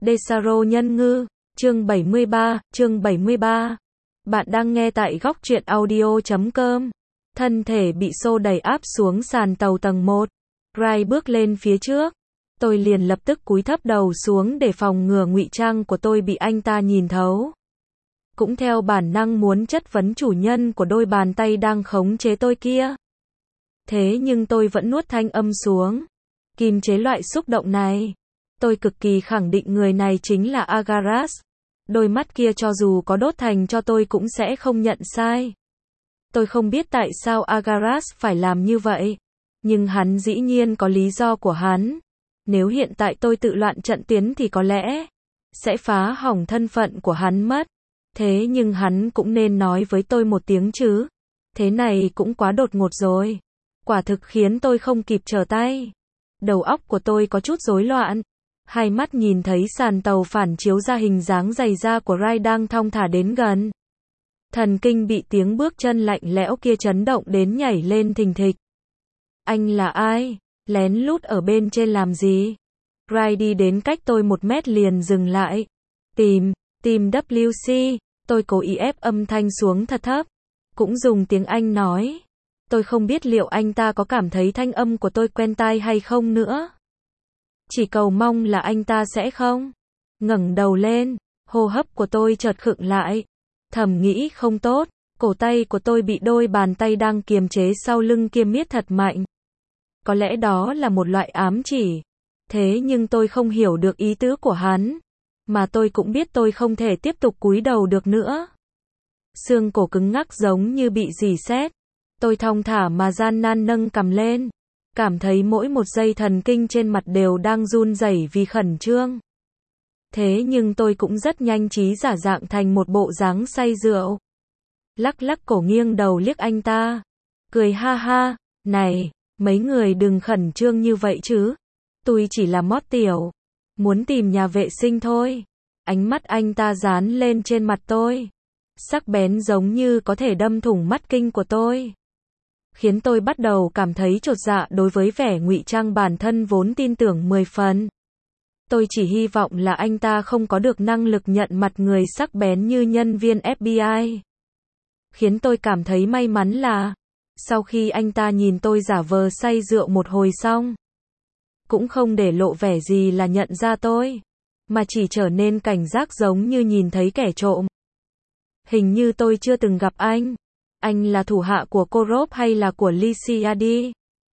Desaro nhân ngư, chương 73. Bạn đang nghe tại góc truyện audio.com. Thân thể bị xô đẩy áp xuống sàn tàu tầng 1. Ray bước lên phía trước. Tôi liền lập tức cúi thấp đầu xuống để phòng ngừa ngụy trang của tôi bị anh ta nhìn thấu. Cũng theo bản năng muốn chất vấn chủ nhân của đôi bàn tay đang khống chế tôi kia. Thế nhưng tôi vẫn nuốt thanh âm xuống, kìm chế loại xúc động này. Tôi cực kỳ khẳng định người này chính là Agaras. Đôi mắt kia cho dù có đốt thành cho tôi cũng sẽ không nhận sai. Tôi không biết tại sao Agaras phải làm như vậy, nhưng hắn dĩ nhiên có lý do của hắn. Nếu hiện tại tôi tự loạn trận tiến thì có lẽ sẽ phá hỏng thân phận của hắn mất. Thế nhưng hắn cũng nên nói với tôi một tiếng chứ. Thế này cũng quá đột ngột rồi. Quả thực khiến tôi không kịp trở tay. Đầu óc của tôi có chút rối loạn. Hai mắt nhìn thấy sàn tàu phản chiếu ra hình dáng dày da của Ray đang thong thả đến gần. Thần kinh bị tiếng bước chân lạnh lẽo kia chấn động đến nhảy lên thình thịch. Anh là ai? Lén lút ở bên trên làm gì? Ray đi đến cách tôi 1 mét liền dừng lại. Tìm WC. Tôi cố ý ép âm thanh xuống thật thấp. Cũng dùng tiếng Anh nói. Tôi không biết liệu anh ta có cảm thấy thanh âm của tôi quen tai hay không nữa. Chỉ cầu mong là anh ta sẽ không. Ngẩng đầu lên, hô hấp của tôi chợt khựng lại. Thầm nghĩ không tốt, cổ tay của tôi bị đôi bàn tay đang kiềm chế sau lưng kia miết thật mạnh. Có lẽ đó là một loại ám chỉ. Thế nhưng tôi không hiểu được ý tứ của hắn. Mà tôi cũng biết tôi không thể tiếp tục cúi đầu được nữa. Xương cổ cứng ngắc giống như bị rỉ sét. Tôi thong thả mà gian nan nâng cằm lên. Cảm thấy mỗi một dây thần kinh trên mặt đều đang run rẩy vì khẩn trương. Thế nhưng tôi cũng rất nhanh trí giả dạng thành một bộ dáng say rượu. Lắc lắc cổ nghiêng đầu liếc anh ta. Cười ha ha, này, mấy người đừng khẩn trương như vậy chứ. Tôi chỉ là mót tiểu. Muốn tìm nhà vệ sinh thôi. Ánh mắt anh ta dán lên trên mặt tôi. Sắc bén giống như có thể đâm thủng mắt kinh của tôi. Khiến tôi bắt đầu cảm thấy chột dạ đối với vẻ ngụy trang bản thân vốn tin tưởng 10 phần. Tôi chỉ hy vọng là anh ta không có được năng lực nhận mặt người sắc bén như nhân viên FBI. Khiến tôi cảm thấy may mắn là, sau khi anh ta nhìn tôi giả vờ say rượu một hồi xong, cũng không để lộ vẻ gì là nhận ra tôi, mà chỉ trở nên cảnh giác giống như nhìn thấy kẻ trộm. Hình như tôi chưa từng gặp anh. Anh là thủ hạ của Korop hay là của Lysiadi?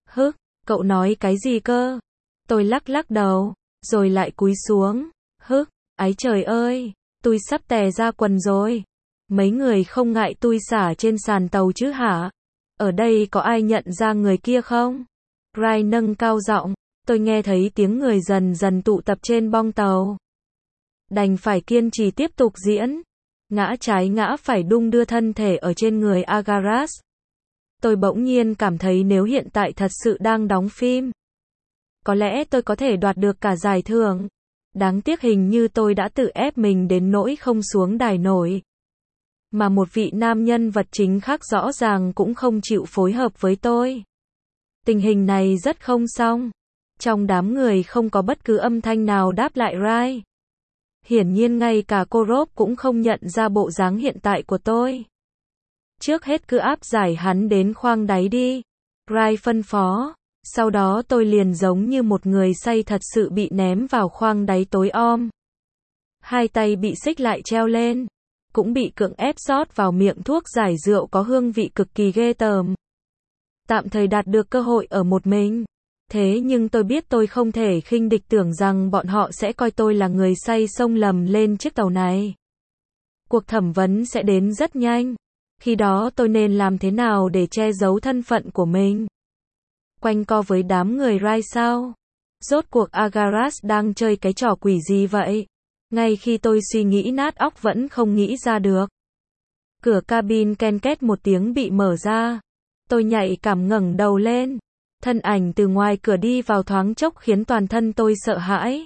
Cậu nói cái gì cơ? Tôi lắc lắc đầu, rồi lại cúi xuống. Ái trời ơi, tôi sắp tè ra quần rồi. Mấy người không ngại tôi xả trên sàn tàu chứ hả? Ở đây có ai nhận ra người kia không? Ray nâng cao giọng, tôi nghe thấy tiếng người dần dần tụ tập trên bong tàu. Đành phải kiên trì tiếp tục diễn. Ngã trái ngã phải đung đưa thân thể ở trên người Agaras. Tôi bỗng nhiên cảm thấy nếu hiện tại thật sự đang đóng phim, có lẽ tôi có thể đoạt được cả giải thưởng. Đáng tiếc hình như tôi đã tự ép mình đến nỗi không xuống đài nổi. Mà một vị nam nhân vật chính khác rõ ràng cũng không chịu phối hợp với tôi. Tình hình này rất không xong. Trong đám người không có bất cứ âm thanh nào đáp lại Ray. Hiển nhiên ngay cả Korop cũng không nhận ra bộ dáng hiện tại của tôi. Trước hết cứ áp giải hắn đến khoang đáy đi. Ray phân phó. Sau đó tôi liền giống như một người say thật sự bị ném vào khoang đáy tối om. Hai tay bị xích lại treo lên. Cũng bị cưỡng ép rót vào miệng thuốc giải rượu có hương vị cực kỳ ghê tởm. Tạm thời đạt được cơ hội ở một mình. Thế nhưng tôi biết tôi không thể khinh địch tưởng rằng bọn họ sẽ coi tôi là người say xông lầm lên chiếc tàu này. Cuộc thẩm vấn sẽ đến rất nhanh. Khi đó tôi nên làm thế nào để che giấu thân phận của mình? Quanh co với đám người Ray sao? Rốt cuộc Agaras đang chơi cái trò quỷ gì vậy? Ngay khi tôi suy nghĩ nát óc vẫn không nghĩ ra được. Cửa cabin ken két một tiếng bị mở ra. Tôi nhạy cảm ngẩng đầu lên. Thân ảnh từ ngoài cửa đi vào thoáng chốc khiến toàn thân tôi sợ hãi.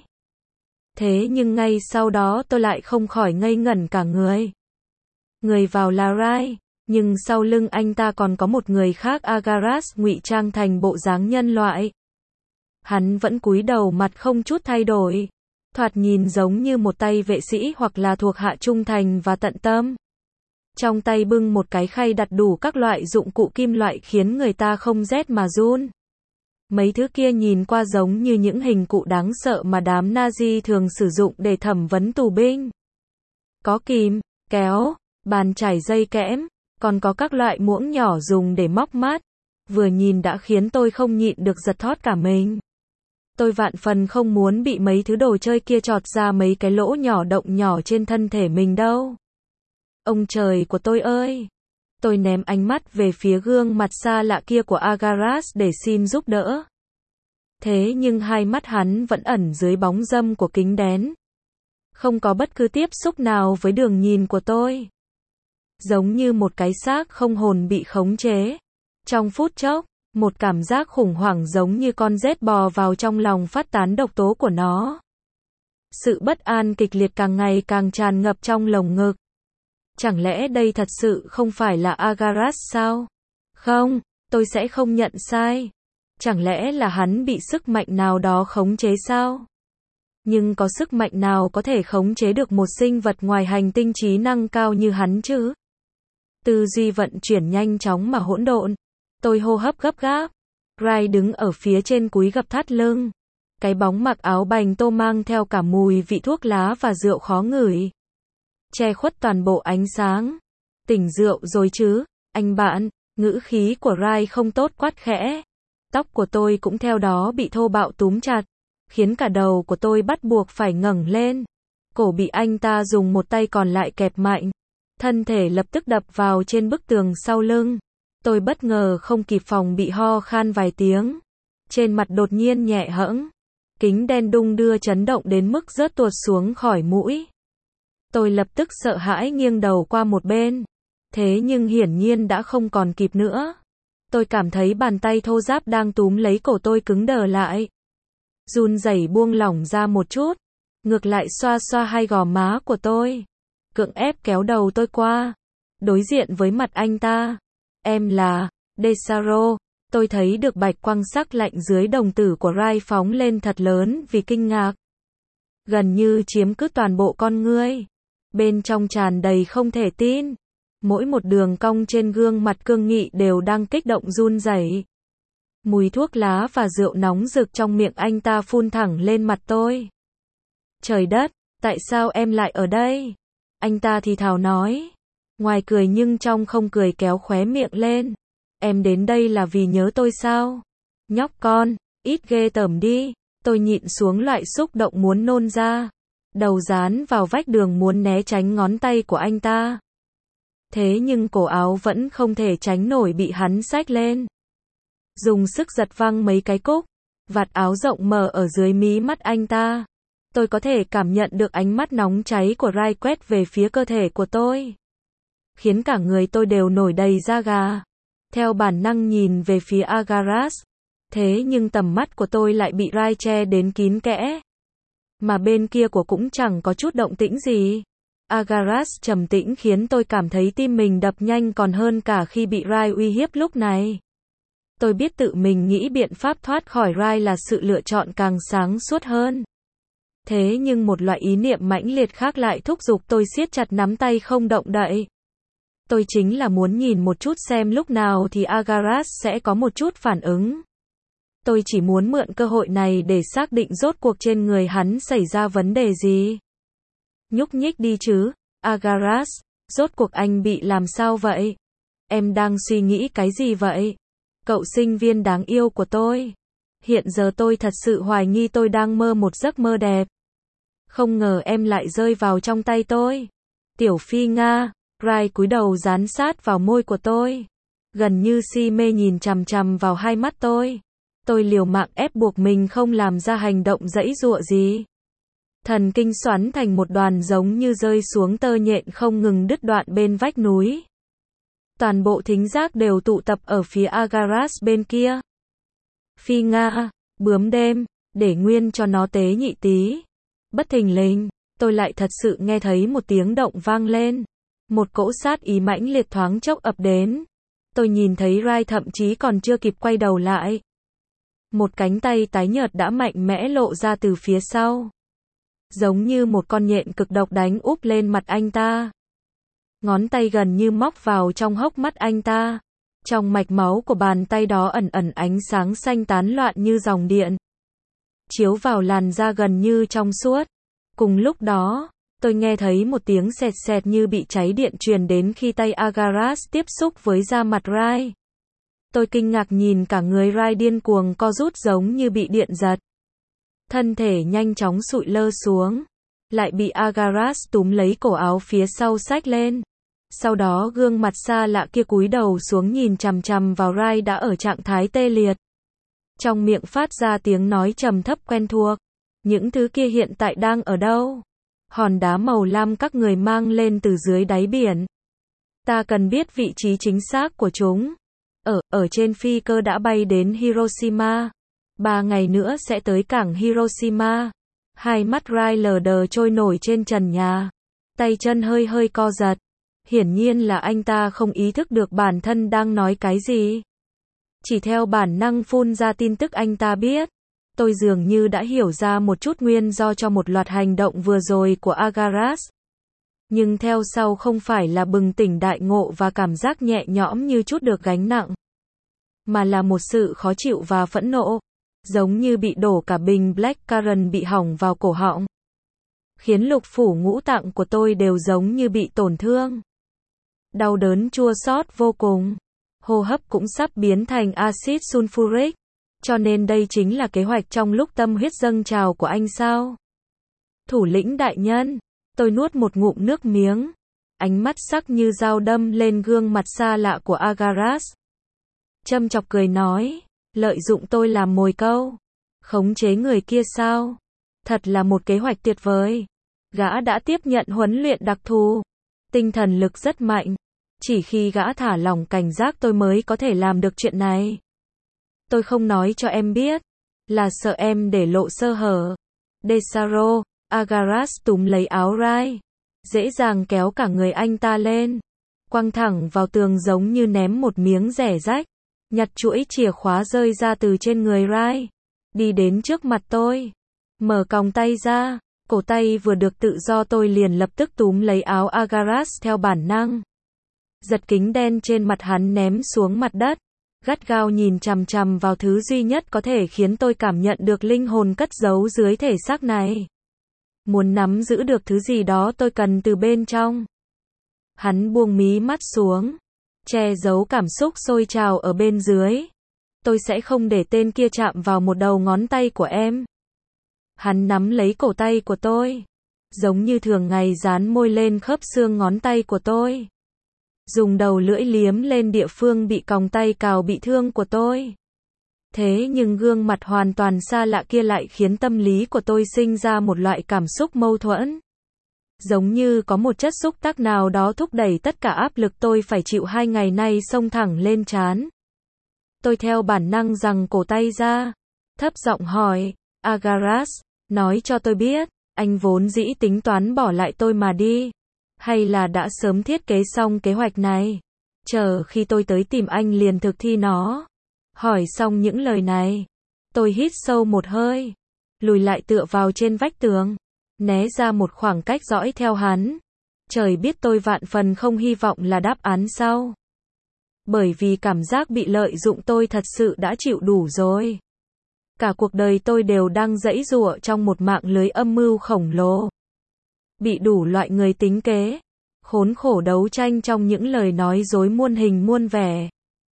Thế nhưng ngay sau đó tôi lại không khỏi ngây ngẩn cả người. Người vào là Ray, nhưng sau lưng anh ta còn có một người khác Agaras ngụy trang thành bộ dáng nhân loại. Hắn vẫn cúi đầu mặt không chút thay đổi. thoạt nhìn giống như một tay vệ sĩ hoặc là thuộc hạ trung thành và tận tâm. Trong tay bưng một cái khay đặt đủ các loại dụng cụ kim loại khiến người ta không rét mà run. Mấy thứ kia nhìn qua giống như những hình cụ đáng sợ mà đám Nazi thường sử dụng để thẩm vấn tù binh. Có kìm, kéo, bàn chải dây kẽm, còn có các loại muỗng nhỏ dùng để móc mắt. Vừa nhìn đã khiến tôi không nhịn được giật thót cả mình. Tôi vạn phần không muốn bị mấy thứ đồ chơi kia chọt ra mấy cái lỗ nhỏ động nhỏ trên thân thể mình đâu. Ông trời của tôi ơi! Tôi ném ánh mắt về phía gương mặt xa lạ kia của Agaras để xin giúp đỡ. Thế nhưng hai mắt hắn vẫn ẩn dưới bóng râm của kính đen. Không có bất cứ tiếp xúc nào với đường nhìn của tôi. Giống như một cái xác không hồn bị khống chế. Trong phút chốc, một cảm giác khủng hoảng giống như con rết bò vào trong lòng phát tán độc tố của nó. Sự bất an kịch liệt càng ngày càng tràn ngập trong lồng ngực. Chẳng lẽ đây thật sự không phải là Agaras sao? Không, tôi sẽ không nhận sai. Chẳng lẽ là hắn bị sức mạnh nào đó khống chế sao? Nhưng có sức mạnh nào có thể khống chế được một sinh vật ngoài hành tinh trí năng cao như hắn chứ? Tư duy vận chuyển nhanh chóng mà hỗn độn. Tôi hô hấp gấp gáp. Rai đứng ở phía trên cúi gập thắt lưng. Cái bóng mặc áo bành tô mang theo cả mùi vị thuốc lá và rượu khó ngửi. Che khuất toàn bộ ánh sáng. Tỉnh rượu rồi chứ, anh bạn, ngữ khí của Rai không tốt quát khẽ. Tóc của tôi cũng theo đó bị thô bạo túm chặt, khiến cả đầu của tôi bắt buộc phải ngẩng lên. Cổ bị anh ta dùng một tay còn lại kẹp mạnh. Thân thể lập tức đập vào trên bức tường sau lưng. Tôi bất ngờ không kịp phòng bị ho khan vài tiếng. Trên mặt đột nhiên nhẹ hẫng. Kính đen đung đưa chấn động đến mức rớt tuột xuống khỏi mũi. Tôi lập tức sợ hãi nghiêng đầu qua một bên. Thế nhưng hiển nhiên đã không còn kịp nữa. Tôi cảm thấy bàn tay thô ráp đang túm lấy cổ tôi cứng đờ lại. Run rẩy buông lỏng ra một chút. Ngược lại xoa xoa hai gò má của tôi. Cưỡng ép kéo đầu tôi qua. Đối diện với mặt anh ta. Em là Desaro. Tôi thấy được bạch quang sắc lạnh dưới đồng tử của Rai phóng lên thật lớn vì kinh ngạc. Gần như chiếm cứ toàn bộ con ngươi. Bên trong tràn đầy không thể tin. Mỗi một đường cong trên gương mặt cương nghị đều đang kích động run rẩy. Mùi thuốc lá và rượu nóng rực trong miệng anh ta phun thẳng lên mặt tôi. Trời đất, tại sao em lại ở đây? Anh ta thì thào nói. Ngoài cười nhưng trong không cười kéo khóe miệng lên. Em đến đây là vì nhớ tôi sao? Nhóc con, ít ghê tởm đi. Tôi nhịn xuống loại xúc động muốn nôn ra. Đầu dán vào vách đường muốn né tránh ngón tay của anh ta. Thế nhưng cổ áo vẫn không thể tránh nổi bị hắn xách lên. Dùng sức giật văng mấy cái cúc. Vạt áo rộng mở ở dưới mí mắt anh ta. Tôi có thể cảm nhận được ánh mắt nóng cháy của Rai quét về phía cơ thể của tôi. Khiến cả người tôi đều nổi đầy da gà. Theo bản năng nhìn về phía Agaras. Thế nhưng tầm mắt của tôi lại bị Rai che đến kín kẽ. Mà bên kia của cũng chẳng có chút động tĩnh gì. Agaras trầm tĩnh khiến tôi cảm thấy tim mình đập nhanh còn hơn cả khi bị Rai uy hiếp lúc này. Tôi biết tự mình nghĩ biện pháp thoát khỏi Rai là sự lựa chọn càng sáng suốt hơn. Thế nhưng một loại ý niệm mãnh liệt khác lại thúc giục tôi siết chặt nắm tay không động đậy. Tôi chính là muốn nhìn một chút xem lúc nào thì Agaras sẽ có một chút phản ứng. Tôi chỉ muốn mượn cơ hội này để xác định rốt cuộc trên người hắn xảy ra vấn đề gì. Nhúc nhích đi chứ, Agaras, rốt cuộc anh bị làm sao vậy? Em đang suy nghĩ cái gì vậy? Cậu sinh viên đáng yêu của tôi. Hiện giờ tôi thật sự hoài nghi tôi đang mơ một giấc mơ đẹp. Không ngờ em lại rơi vào trong tay tôi. Tiểu Phi Nga, Rai cúi đầu dán sát vào môi của tôi. Gần như si mê nhìn chằm chằm vào hai mắt tôi. Tôi liều mạng ép buộc mình không làm ra hành động giãy giụa gì. Thần kinh xoắn thành một đoàn giống như rơi xuống tơ nhện không ngừng đứt đoạn bên vách núi. Toàn bộ thính giác đều tụ tập ở phía Agaras bên kia. Phi Nga, bướm đêm, để nguyên cho nó tế nhị tí. Bất thình lình, tôi lại thật sự nghe thấy một tiếng động vang lên. Một cỗ sát ý mãnh liệt thoáng chốc ập đến. Tôi nhìn thấy Rai thậm chí còn chưa kịp quay đầu lại. Một cánh tay tái nhợt đã mạnh mẽ lộ ra từ phía sau. giống như một con nhện cực độc đánh úp lên mặt anh ta. Ngón tay gần như móc vào trong hốc mắt anh ta. Trong mạch máu của bàn tay đó ẩn ẩn ánh sáng xanh tán loạn như dòng điện, chiếu vào làn da gần như trong suốt. Cùng lúc đó, tôi nghe thấy một tiếng sẹt sẹt như bị cháy điện truyền đến khi tay Agaras tiếp xúc với da mặt Rai. Tôi kinh ngạc nhìn cả người Rai điên cuồng co rút giống như bị điện giật. Thân thể nhanh chóng sụi lơ xuống, lại bị Agaras túm lấy cổ áo phía sau xách lên. Sau đó gương mặt xa lạ kia cúi đầu xuống nhìn chằm chằm vào Rai đã ở trạng thái tê liệt. Trong miệng phát ra tiếng nói trầm thấp quen thuộc. Những thứ kia hiện tại đang ở đâu? Hòn đá màu lam các người mang lên từ dưới đáy biển. Ta cần biết vị trí chính xác của chúng. Ở trên phi cơ đã bay đến Hiroshima. 3 ngày nữa sẽ tới cảng Hiroshima. Hai mắt Rai lờ đờ trôi nổi trên trần nhà. Tay chân hơi hơi co giật. Hiển nhiên là anh ta không ý thức được bản thân đang nói cái gì. Chỉ theo bản năng phun ra tin tức anh ta biết. Tôi dường như đã hiểu ra một chút nguyên do cho một loạt hành động vừa rồi của Agaras. Nhưng theo sau không phải là bừng tỉnh đại ngộ và cảm giác nhẹ nhõm như chút được gánh nặng, mà là một sự khó chịu và phẫn nộ, giống như bị đổ cả bình blackcurrant bị hỏng vào cổ họng. Khiến lục phủ ngũ tạng của tôi đều giống như bị tổn thương. Đau đớn chua xót vô cùng. Hô hấp cũng sắp biến thành axit sulfuric. Cho nên đây chính là kế hoạch trong lúc tâm huyết dâng trào của anh sao? Thủ lĩnh đại nhân, tôi nuốt một ngụm nước miếng. Ánh mắt sắc như dao đâm lên gương mặt xa lạ của Agaras. Châm chọc cười nói, lợi dụng tôi làm mồi câu. Khống chế người kia sao? Thật là một kế hoạch tuyệt vời. Gã đã tiếp nhận huấn luyện đặc thù. Tinh thần lực rất mạnh. Chỉ khi gã thả lỏng cảnh giác tôi mới có thể làm được chuyện này. Tôi không nói cho em biết, là sợ em để lộ sơ hở. Desaro, Agaras túm lấy áo Rai, dễ dàng kéo cả người anh ta lên, quăng thẳng vào tường giống như ném một miếng rẻ rách, nhặt chuỗi chìa khóa rơi ra từ trên người Rai, đi đến trước mặt tôi, mở còng tay ra, cổ tay vừa được tự do tôi liền lập tức túm lấy áo Agaras theo bản năng. Giật kính đen trên mặt hắn ném xuống mặt đất. Gắt gao nhìn chằm chằm vào thứ duy nhất có thể khiến tôi cảm nhận được linh hồn cất giấu dưới thể xác này. Muốn nắm giữ được thứ gì đó tôi cần từ bên trong. Hắn buông mí mắt xuống, che giấu cảm xúc sôi trào ở bên dưới. Tôi sẽ không để tên kia chạm vào một đầu ngón tay của em. Hắn nắm lấy cổ tay của tôi, giống như thường ngày dán môi lên khớp xương ngón tay của tôi. Dùng đầu lưỡi liếm lên địa phương bị còng tay cào bị thương của tôi. Thế nhưng gương mặt hoàn toàn xa lạ kia lại khiến tâm lý của tôi sinh ra một loại cảm xúc mâu thuẫn. Giống như có một chất xúc tác nào đó thúc đẩy tất cả áp lực tôi phải chịu 2 ngày nay xông thẳng lên trán. Tôi theo bản năng giằng cổ tay ra, thấp giọng hỏi, Agaras, nói cho tôi biết, anh vốn dĩ tính toán bỏ lại tôi mà đi. Hay là đã sớm thiết kế xong kế hoạch này? Chờ khi tôi tới tìm anh liền thực thi nó. Hỏi xong những lời này, tôi hít sâu một hơi, lùi lại tựa vào trên vách tường, né ra một khoảng cách dõi theo hắn. Trời biết tôi vạn phần không hy vọng là đáp án sau. Bởi vì cảm giác bị lợi dụng tôi thật sự đã chịu đủ rồi. Cả cuộc đời tôi đều đang giãy giụa trong một mạng lưới âm mưu khổng lồ. Bị đủ loại người tính kế, khốn khổ đấu tranh trong những lời nói dối muôn hình muôn vẻ.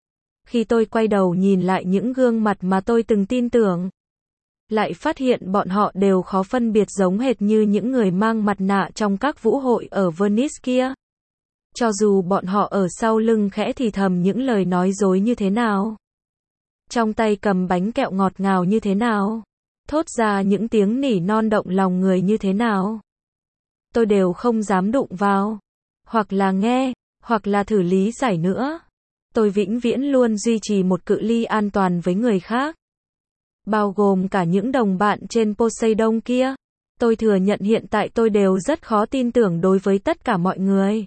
Khi tôi quay đầu nhìn lại những gương mặt mà tôi từng tin tưởng, lại phát hiện bọn họ đều khó phân biệt giống hệt như những người mang mặt nạ trong các vũ hội ở Venice kia. Cho dù bọn họ ở sau lưng khẽ thì thầm những lời nói dối như thế nào, trong tay cầm bánh kẹo ngọt ngào như thế nào, thốt ra những tiếng nỉ non động lòng người như thế nào, tôi đều không dám đụng vào, hoặc là nghe, hoặc là thử lý giải nữa. Tôi vĩnh viễn luôn duy trì một cự ly an toàn với người khác, bao gồm cả những đồng bạn trên Poseidon kia. Tôi thừa nhận hiện tại tôi đều rất khó tin tưởng đối với tất cả mọi người.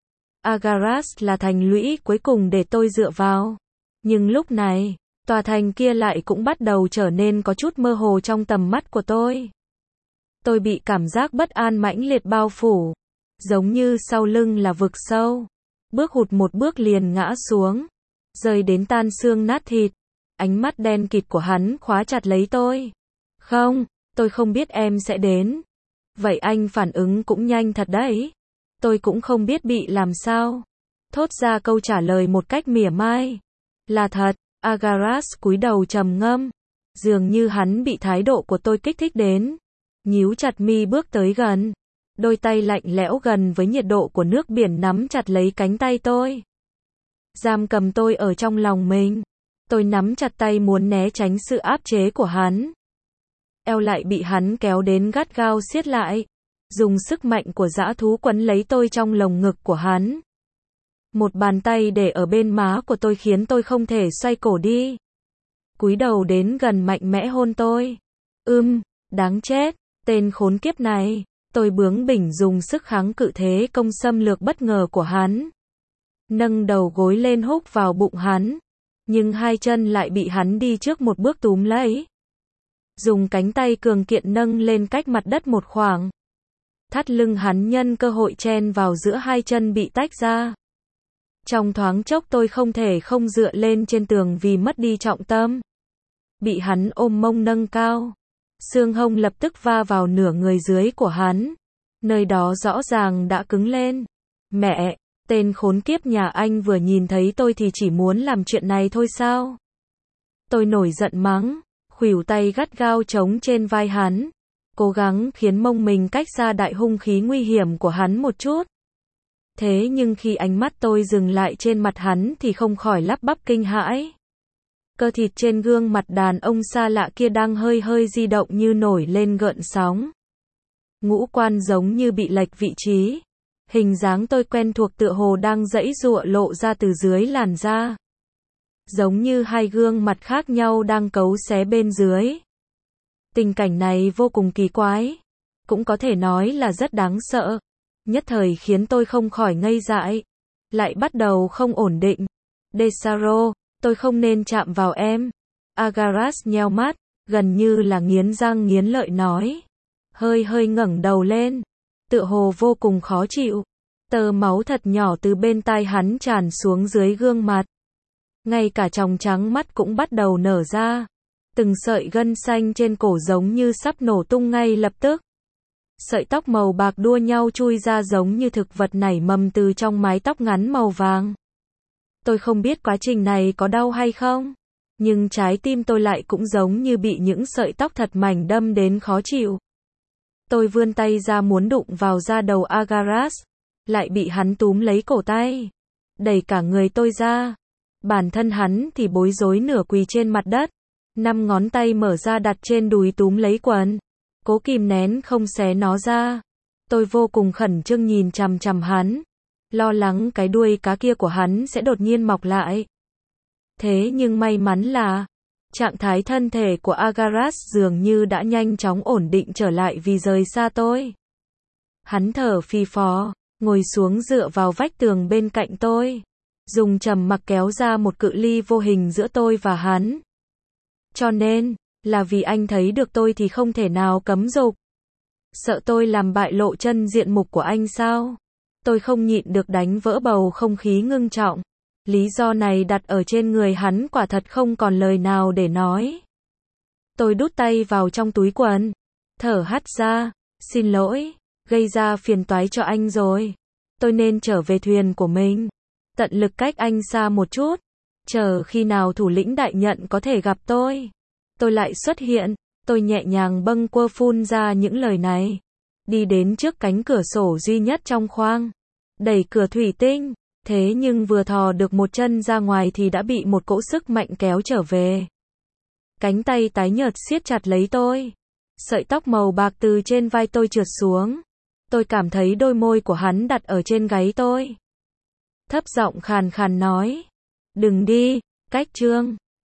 Agaras là thành lũy cuối cùng để tôi dựa vào. Nhưng lúc này, tòa thành kia lại cũng bắt đầu trở nên có chút mơ hồ trong tầm mắt của tôi. Tôi bị cảm giác bất an mãnh liệt bao phủ, giống như sau lưng là vực sâu. Bước hụt một bước liền ngã xuống, rơi đến tan xương nát thịt. Ánh mắt đen kịt của hắn khóa chặt lấy tôi. Không, tôi không biết em sẽ đến. Vậy anh phản ứng cũng nhanh thật đấy. Tôi cũng không biết bị làm sao. Thốt ra câu trả lời một cách mỉa mai. Là thật, Agaras cúi đầu trầm ngâm. Dường như hắn bị thái độ của tôi kích thích đến. Nhíu chặt mi bước tới gần. Đôi tay lạnh lẽo gần với nhiệt độ của nước biển nắm chặt lấy cánh tay tôi. Giam cầm tôi ở trong lòng mình. Tôi nắm chặt tay muốn né tránh sự áp chế của hắn. Eo lại bị hắn kéo đến gắt gao siết lại. Dùng sức mạnh của dã thú quấn lấy tôi trong lồng ngực của hắn. Một bàn tay để ở bên má của tôi khiến tôi không thể xoay cổ đi. Cúi đầu đến gần mạnh mẽ hôn tôi. Đáng chết, tên khốn kiếp này. Tôi bướng bỉnh dùng sức kháng cự thế công xâm lược bất ngờ của hắn. Nâng đầu gối lên húc vào bụng hắn. Nhưng hai chân lại bị hắn đi trước một bước túm lấy. Dùng cánh tay cường kiện nâng lên cách mặt đất một khoảng. Thắt lưng hắn nhân cơ hội chen vào giữa hai chân bị tách ra. Trong thoáng chốc tôi không thể không dựa lên trên tường vì mất đi trọng tâm. Bị hắn ôm mông nâng cao. Xương hông lập tức va vào nửa người dưới của hắn. Nơi đó rõ ràng đã cứng lên. Mẹ, tên khốn kiếp nhà anh vừa nhìn thấy tôi thì chỉ muốn làm chuyện này thôi sao? Tôi nổi giận mắng, khuỷu tay gắt gao chống trên vai hắn. Cố gắng khiến mông mình cách xa đại hung khí nguy hiểm của hắn một chút. Thế nhưng khi ánh mắt tôi dừng lại trên mặt hắn thì không khỏi lắp bắp kinh hãi. Cơ thịt trên gương mặt đàn ông xa lạ kia đang hơi hơi di động như nổi lên gợn sóng. Ngũ quan giống như bị lệch vị trí. Hình dáng tôi quen thuộc tựa hồ đang giãy giụa lộ ra từ dưới làn da. Giống như hai gương mặt khác nhau đang cấu xé bên dưới. Tình cảnh này vô cùng kỳ quái. Cũng có thể nói là rất đáng sợ. Nhất thời khiến tôi không khỏi ngây dại. Lại bắt đầu không ổn định. Desaro, tôi không nên chạm vào em. Agaras nheo mắt, gần như là nghiến răng nghiến lợi nói. Hơi hơi ngẩng đầu lên. Tựa hồ vô cùng khó chịu. Tơ máu thật nhỏ từ bên tai hắn tràn xuống dưới gương mặt. Ngay cả tròng trắng mắt cũng bắt đầu nở ra. Từng sợi gân xanh trên cổ giống như sắp nổ tung ngay lập tức. Sợi tóc màu bạc đua nhau chui ra giống như thực vật nảy mầm từ trong mái tóc ngắn màu vàng. Tôi không biết quá trình này có đau hay không, nhưng trái tim tôi lại cũng giống như bị những sợi tóc thật mảnh đâm đến khó chịu. Tôi vươn tay ra muốn đụng vào da đầu Agaras, lại bị hắn túm lấy cổ tay, đẩy cả người tôi ra. Bản thân hắn thì bối rối nửa quỳ trên mặt đất, 5 ngón tay mở ra đặt trên đùi túm lấy quần, cố kìm nén không xé nó ra. Tôi vô cùng khẩn trương nhìn chằm chằm hắn, lo lắng cái đuôi cá kia của hắn sẽ đột nhiên mọc lại. Thế nhưng may mắn là, trạng thái thân thể của Agaras dường như đã nhanh chóng ổn định trở lại vì rời xa tôi. Hắn thở phì phò, ngồi xuống dựa vào vách tường bên cạnh tôi, dùng trầm mặc kéo ra một cự ly vô hình giữa tôi và hắn. Cho nên, là vì anh thấy được tôi thì không thể nào cấm dục. Sợ tôi làm bại lộ chân diện mục của anh sao? Tôi không nhịn được đánh vỡ bầu không khí ngưng trọng. Lý do này đặt ở trên người hắn quả thật không còn lời nào để nói. Tôi đút tay vào trong túi quần, thở hắt ra, xin lỗi, gây ra phiền toái cho anh rồi. Tôi nên trở về thuyền của mình, tận lực cách anh xa một chút, chờ khi nào thủ lĩnh đại nhận có thể gặp tôi lại xuất hiện. Tôi nhẹ nhàng bâng quơ phun ra những lời này, đi đến trước cánh cửa sổ duy nhất trong khoang, đẩy cửa thủy tinh. Thế nhưng vừa thò được một chân ra ngoài thì đã bị một cỗ sức mạnh kéo trở về. Cánh tay tái nhợt siết chặt lấy tôi. Sợi tóc màu bạc từ trên vai tôi trượt xuống. Tôi cảm thấy đôi môi của hắn đặt ở trên gáy tôi. Thấp giọng khàn khàn nói. Đừng đi, Cách Trương.